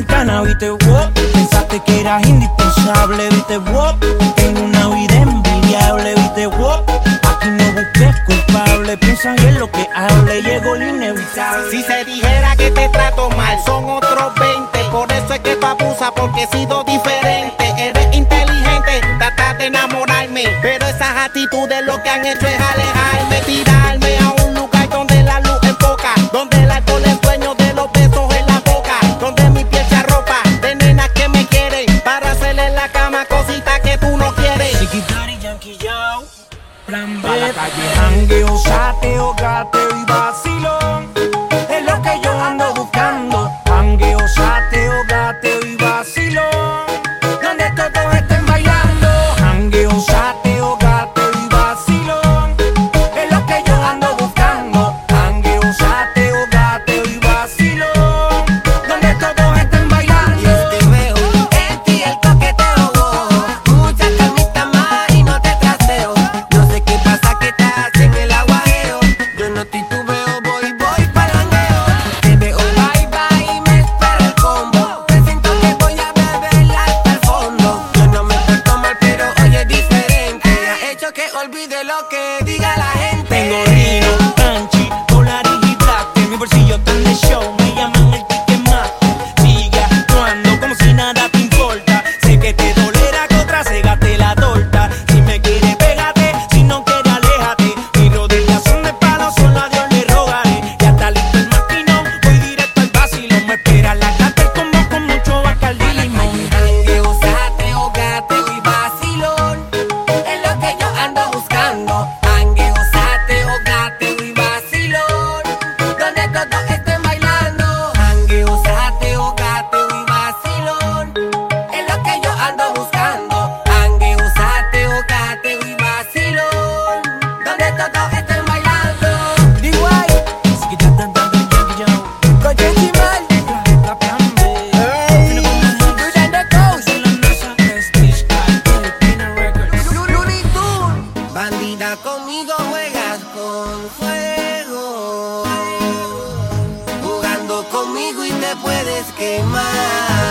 ventana, viste, wow. Pensaste que eras indispensable, viste, wow. Tengo una vida envidiable, viste, wow. Aquí no busques culpable, piensa en lo que hable, llegó lo inevitable. Si se dijera que te trato mal, son otros 20. Por eso es que tú abusas, porque he sido diferente. Eres inteligente, tratas de enamorarme, pero esas actitudes lo que han hecho es alejarme, tirarme a un lugar donde la luz enfoca, donde el alcohol es dueño de los besos en la boca, donde mi piel se arropa de nenas que me quieren, para hacerle en la cama cositas que tú no quieres. Chiquitari, Yankee, Yao, plan B. Pa' la calle, jangueo, sateo, gateo y vacilón. Es lo que yo ando buscando. Jangueo, sateo, gateo y vacilón. Donde todos estén bailando. Jangueo, sateo, gateo y vacilón. Es lo que yo ando buscando. Jangueo, sateo, gateo y vacilón. Donde todos estén bailando. Y es que veo en ti el coqueteo, muchas calmitas más y no te trasteo. No sé qué pasa que estás en el aguajeo. Yo no titubeo, voy pa'l jangueo. Te veo bye bye y me espera el combo. Presiento que voy a beber hasta el fondo. Yo no me porto mal, pero hoy es diferente. Ha hecho que olvide lo que diga la gente. Tengo Rino, Panchi, Polaris y Black. En mi bolsillo están de show, me llaman el ticket más. Sigue actuando como si nada te importa. Sé que te dolerá que otra se gaste la torta. Si me quiere, pégate, si no quiere, aléjate. Mis rodillas son de palo, solo a Dios le rogaré. Ya está listo el maquinón, voy directo al vacilón. Me espera la carta como con mucho Bacardi y limón. Jangueo, sateo, gateo y vacilón. Es lo que yo ando buscando. Jangueo, sateo, gateo y vacilón. Donde todos estén bailando. Jangueo, sateo, gateo y vacilón. Es lo que yo ando buscando. Jangueo, sateo, gateo y vacilón. Donde todos estén bailando. D.Y. Así que ya tan Yankee, Yao. Con Jenny Mal, La plan B. Good and the Coast, La NASA, Prestige, Cartel, Pina Records. Looney Tunes. Bandida, conmigo juegas con fuego. Jugando conmigo y te puedes quemar.